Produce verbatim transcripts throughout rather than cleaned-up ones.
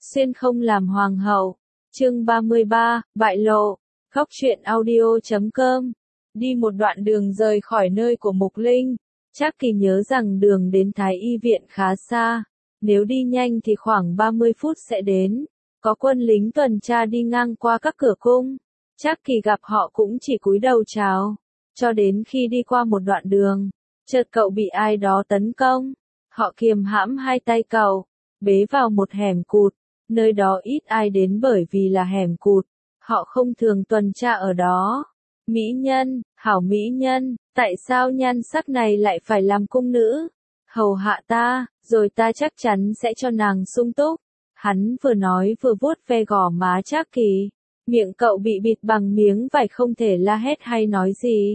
xuyên không làm hoàng hậu. Chương ba mươi ba, bại lộ. Khóc chuyện audio chấm com. Đi một đoạn đường rời khỏi nơi của Mục Linh, Trác Kỳ nhớ rằng đường đến Thái Y viện khá xa, nếu đi nhanh thì khoảng ba mươi phút sẽ đến. Có quân lính tuần tra đi ngang qua các cửa cung, Trác Kỳ gặp họ cũng chỉ cúi đầu chào, cho đến khi đi qua một đoạn đường, chợt cậu bị ai đó tấn công. Họ kiềm hãm hai tay cậu, bế vào một hẻm cụt, nơi đó ít ai đến bởi vì là hẻm cụt, họ không thường tuần tra ở đó. Mỹ nhân, hảo mỹ nhân, tại sao nhan sắc này lại phải làm cung nữ? Hầu hạ ta, rồi ta chắc chắn sẽ cho nàng sung túc. Hắn vừa nói vừa vuốt ve gò má Trác Kỳ, miệng cậu bị bịt bằng miếng vải không thể la hét hay nói gì.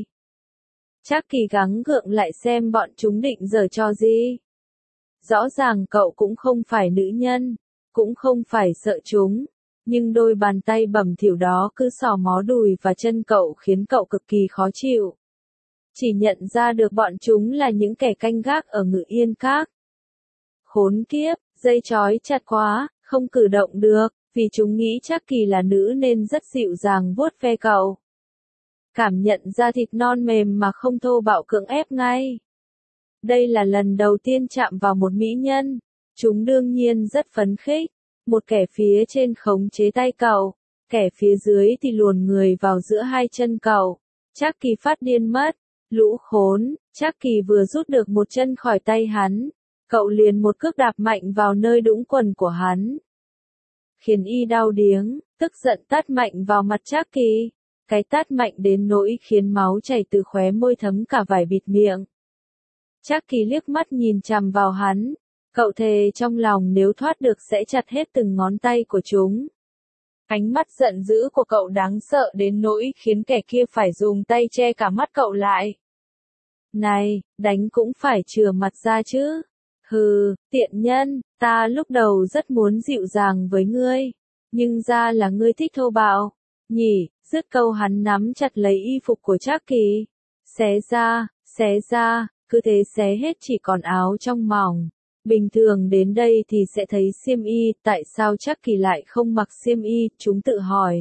Trác Kỳ gắng gượng lại xem bọn chúng định giở trò gì. Rõ ràng cậu cũng không phải nữ nhân, cũng không phải sợ chúng, nhưng đôi bàn tay bầm thỉu đó cứ xỏ mó đùi và chân cậu khiến cậu cực kỳ khó chịu. Chỉ nhận ra được bọn chúng là những kẻ canh gác ở Ngự Yên Các. Khốn kiếp, dây trói chặt quá, không cử động được, vì chúng nghĩ Trác Kỳ là nữ nên rất dịu dàng vuốt ve cậu. Cảm nhận ra thịt non mềm mà không thô bạo cưỡng ép ngay. Đây là lần đầu tiên chạm vào một mỹ nhân, chúng đương nhiên rất phấn khích. Một kẻ phía trên khống chế tay cậu, kẻ phía dưới thì luồn người vào giữa hai chân cậu. Trác Kỳ phát điên mất, lũ khốn. Trác Kỳ vừa rút được một chân khỏi tay hắn, cậu liền một cước đạp mạnh vào nơi đũng quần của hắn, khiến y đau điếng, tức giận tát mạnh vào mặt Trác Kỳ. Cái tát mạnh đến nỗi khiến máu chảy từ khóe môi thấm cả vải bịt miệng. Trác Kỳ liếc mắt nhìn chằm vào hắn, cậu thề trong lòng nếu thoát được sẽ chặt hết từng ngón tay của chúng. Ánh mắt giận dữ của cậu đáng sợ đến nỗi khiến kẻ kia phải dùng tay che cả mắt cậu lại. Này, đánh cũng phải chừa mặt ra chứ. Hừ, tiện nhân, ta lúc đầu rất muốn dịu dàng với ngươi, nhưng ra là ngươi thích thô bạo. Nhỉ, dứt câu hắn nắm chặt lấy y phục của Trác Kỳ. Xé ra, xé ra, cứ thế xé hết chỉ còn áo trong mỏng. Bình thường đến đây thì sẽ thấy xiêm y, tại sao Trác Kỳ lại không mặc xiêm y, chúng tự hỏi.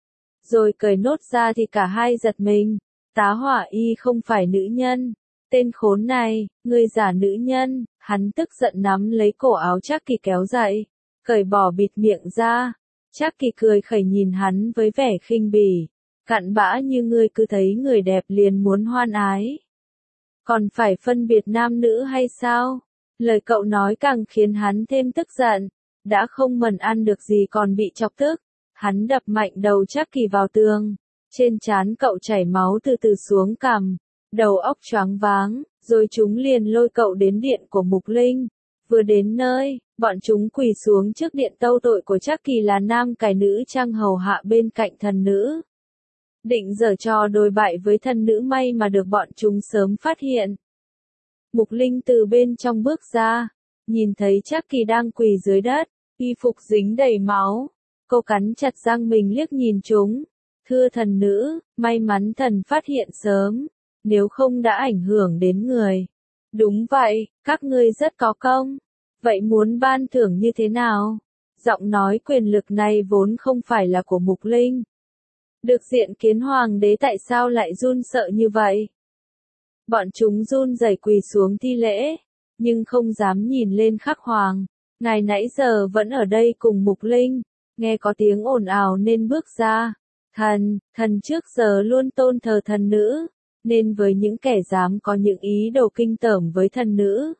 Rồi cởi nốt ra thì cả hai giật mình, tá hỏa y không phải nữ nhân. Tên khốn này, ngươi giả nữ nhân. Hắn tức giận nắm lấy cổ áo Trác Kỳ kéo dậy, cởi bỏ bịt miệng ra. Trác Kỳ cười khẩy nhìn hắn với vẻ khinh bỉ, cặn bã như ngươi cứ thấy người đẹp liền muốn hoan ái. Còn phải phân biệt nam nữ hay sao? Lời cậu nói càng khiến hắn thêm tức giận, đã không mần ăn được gì còn bị chọc tức. Hắn đập mạnh đầu Trác Kỳ vào tường, trên trán cậu chảy máu từ từ xuống cằm, đầu óc choáng váng, rồi chúng liền lôi cậu đến điện của Mục Linh. Vừa đến nơi, bọn chúng quỳ xuống trước điện tâu tội của Trác Kỳ là nam cải nữ trang hầu hạ bên cạnh thần nữ. Định giở trò đồi bại với thần nữ may mà được bọn chúng sớm phát hiện. Mục Linh từ bên trong bước ra, nhìn thấy Trác Kỳ đang quỳ dưới đất, y phục dính đầy máu. Cô cắn chặt răng mình liếc nhìn chúng. Thưa thần nữ, may mắn thần phát hiện sớm, nếu không đã ảnh hưởng đến người. Đúng vậy, các ngươi rất có công. Vậy muốn ban thưởng như thế nào? Giọng nói quyền lực này vốn không phải là của Mục Linh. Được diện kiến hoàng đế tại sao lại run sợ như vậy? Bọn chúng run rẩy quỳ xuống thi lễ, nhưng không dám nhìn lên Khắc Hoàng. Ngài nãy giờ vẫn ở đây cùng Mục Linh, nghe có tiếng ồn ào nên bước ra. Thần, thần trước giờ luôn tôn thờ thần nữ, nên với những kẻ dám có những ý đồ kinh tởm với thần nữ,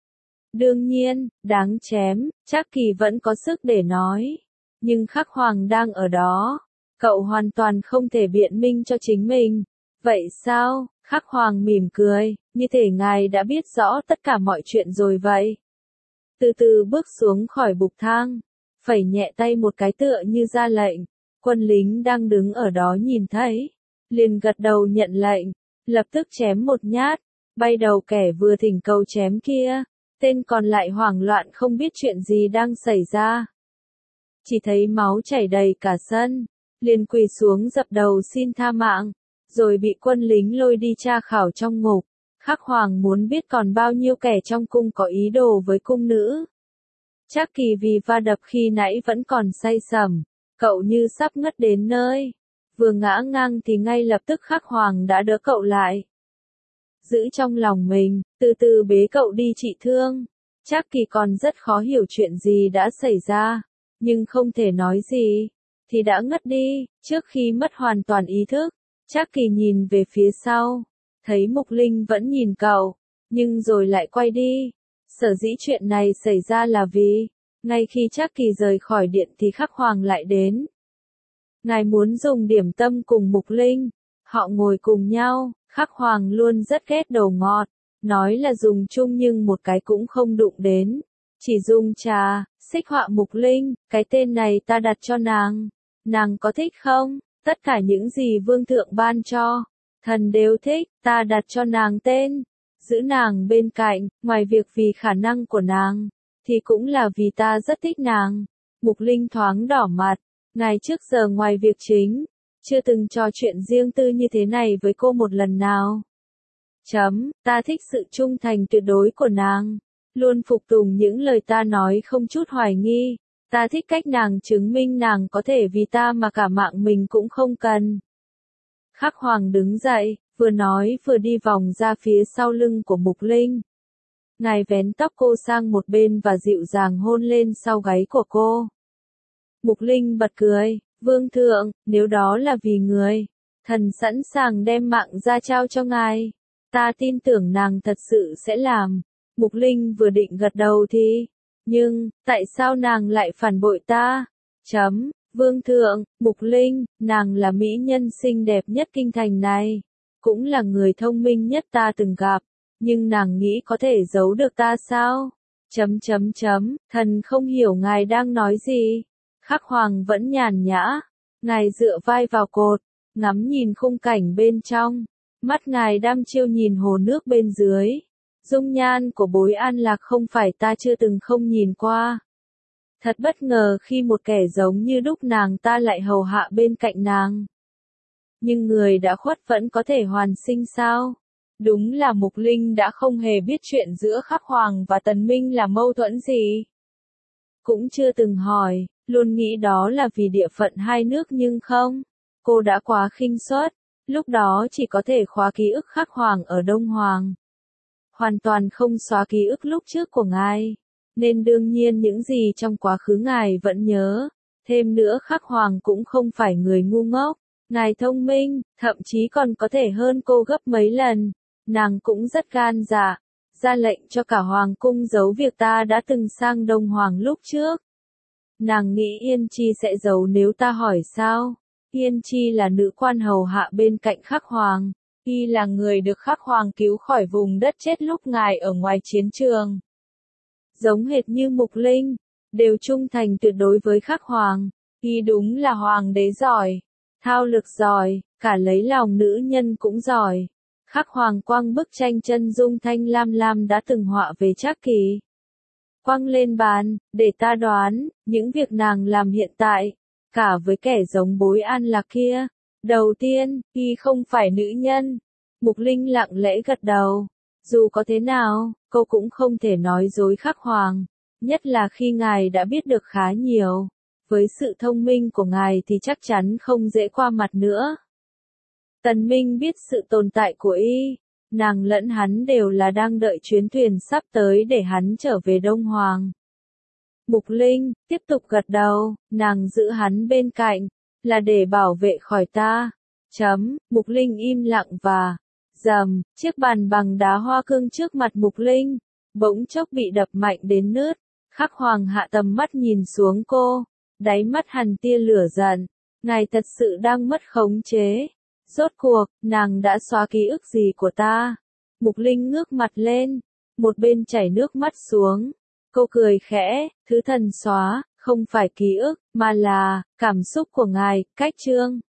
đương nhiên, đáng chém. Trác Kỳ vẫn có sức để nói, nhưng Khắc Hoàng đang ở đó, cậu hoàn toàn không thể biện minh cho chính mình. Vậy sao? Khắc Hoàng mỉm cười, như thể ngài đã biết rõ tất cả mọi chuyện rồi vậy. Từ từ bước xuống khỏi bục thang, phẩy nhẹ tay một cái tựa như ra lệnh. Quân lính đang đứng ở đó nhìn thấy, liền gật đầu nhận lệnh, lập tức chém một nhát, bay đầu kẻ vừa thỉnh cầu chém kia. Tên còn lại hoảng loạn không biết chuyện gì đang xảy ra. Chỉ thấy máu chảy đầy cả sân, liền quỳ xuống dập đầu xin tha mạng, rồi bị quân lính lôi đi tra khảo trong ngục. Khắc Hoàng muốn biết còn bao nhiêu kẻ trong cung có ý đồ với cung nữ. Trác Kỳ vì va đập khi nãy vẫn còn say sẩm, cậu như sắp ngất đến nơi. Vừa ngã ngang thì ngay lập tức Khắc Hoàng đã đỡ cậu lại. Giữ trong lòng mình, từ từ bế cậu đi trị thương. Trác Kỳ còn rất khó hiểu chuyện gì đã xảy ra, nhưng không thể nói gì, thì đã ngất đi. Trước khi mất hoàn toàn ý thức, Trác Kỳ nhìn về phía sau, thấy Mục Linh vẫn nhìn cậu, nhưng rồi lại quay đi. Sở dĩ chuyện này xảy ra là vì, ngay khi Trác Kỳ rời khỏi điện thì Khắc Hoàng lại đến. Ngài muốn dùng điểm tâm cùng Mục Linh, họ ngồi cùng nhau. Khắc Hoàng luôn rất ghét đồ ngọt, nói là dùng chung nhưng một cái cũng không đụng đến. Chỉ dùng trà. Xích Họa Mục Linh, cái tên này ta đặt cho nàng. Nàng có thích không? Tất cả những gì vương thượng ban cho, thần đều thích, ta đặt cho nàng tên. Giữ nàng bên cạnh, ngoài việc vì khả năng của nàng, thì cũng là vì ta rất thích nàng. Mục Linh thoáng đỏ mặt, ngày trước giờ ngoài việc chính, chưa từng trò chuyện riêng tư như thế này với cô một lần nào. Chấm, ta thích sự trung thành tuyệt đối của nàng, luôn phục tùng những lời ta nói không chút hoài nghi. Ta thích cách nàng chứng minh nàng có thể vì ta mà cả mạng mình cũng không cần. Khắc Hoàng đứng dậy, vừa nói vừa đi vòng ra phía sau lưng của Mục Linh. Ngài vén tóc cô sang một bên và dịu dàng hôn lên sau gáy của cô. Mục Linh bật cười, vương thượng, nếu đó là vì người, thần sẵn sàng đem mạng ra trao cho ngài. Ta tin tưởng nàng thật sự sẽ làm. Mục Linh vừa định gật đầu thì, nhưng, tại sao nàng lại phản bội ta? Chấm, vương thượng, Mục Linh, nàng là mỹ nhân xinh đẹp nhất kinh thành này, cũng là người thông minh nhất ta từng gặp, nhưng nàng nghĩ có thể giấu được ta sao? Chấm chấm chấm, thần không hiểu ngài đang nói gì. Khắc Hoàng vẫn nhàn nhã, ngài dựa vai vào cột, ngắm nhìn khung cảnh bên trong, mắt ngài đăm chiêu nhìn hồ nước bên dưới. Dung nhan của Bối An Lạc không phải ta chưa từng không nhìn qua. Thật bất ngờ khi một kẻ giống như đúc nàng ta lại hầu hạ bên cạnh nàng. Nhưng người đã khuất vẫn có thể hoàn sinh sao? Đúng là Mục Linh đã không hề biết chuyện giữa Khắc Hoàng và Tần Minh là mâu thuẫn gì. Cũng chưa từng hỏi, luôn nghĩ đó là vì địa phận hai nước nhưng không. Cô đã quá khinh suất, lúc đó chỉ có thể khóa ký ức Khắc Hoàng ở Đông Hoàng. Hoàn toàn không xóa ký ức lúc trước của ngài, nên đương nhiên những gì trong quá khứ ngài vẫn nhớ. Thêm nữa Khắc Hoàng cũng không phải người ngu ngốc, ngài thông minh, thậm chí còn có thể hơn cô gấp mấy lần. Nàng cũng rất gan dạ, ra lệnh cho cả Hoàng cung giấu việc ta đã từng sang Đông Hoàng lúc trước. Nàng nghĩ Yên Chi sẽ giấu nếu ta hỏi sao? Yên Chi là nữ quan hầu hạ bên cạnh Khắc Hoàng. Y là người được Khắc Hoàng cứu khỏi vùng đất chết lúc ngài ở ngoài chiến trường. Giống hệt như Mục Linh, đều trung thành tuyệt đối với Khắc Hoàng. Y đúng là hoàng đế giỏi, thao lược giỏi, cả lấy lòng nữ nhân cũng giỏi. Khắc Hoàng quăng bức tranh chân dung thanh lam lam đã từng họa về Trác Kỳ. Quăng lên bàn, để ta đoán, những việc nàng làm hiện tại, cả với kẻ giống Bối An Lạc kia. Đầu tiên, y không phải nữ nhân. Mục Linh lặng lẽ gật đầu. Dù có thế nào, cô cũng không thể nói dối Khắc Hoàng. Nhất là khi ngài đã biết được khá nhiều. Với sự thông minh của ngài thì chắc chắn không dễ qua mặt nữa. Tần Minh biết sự tồn tại của y. Nàng lẫn hắn đều là đang đợi chuyến thuyền sắp tới để hắn trở về Đông Hoàng. Mục Linh, tiếp tục gật đầu, nàng giữ hắn bên cạnh, là để bảo vệ khỏi ta. Chấm, Mục Linh im lặng và, dầm, chiếc bàn bằng đá hoa cương trước mặt Mục Linh, bỗng chốc bị đập mạnh đến nứt. Khắc Hoàng hạ tầm mắt nhìn xuống cô, đáy mắt hằn tia lửa giận, ngài thật sự đang mất khống chế. Rốt cuộc, nàng đã xóa ký ức gì của ta? Mục Linh ngước mặt lên, một bên chảy nước mắt xuống. Cô cười khẽ, thứ thần xóa, không phải ký ức, mà là, cảm xúc của ngài, cách trương.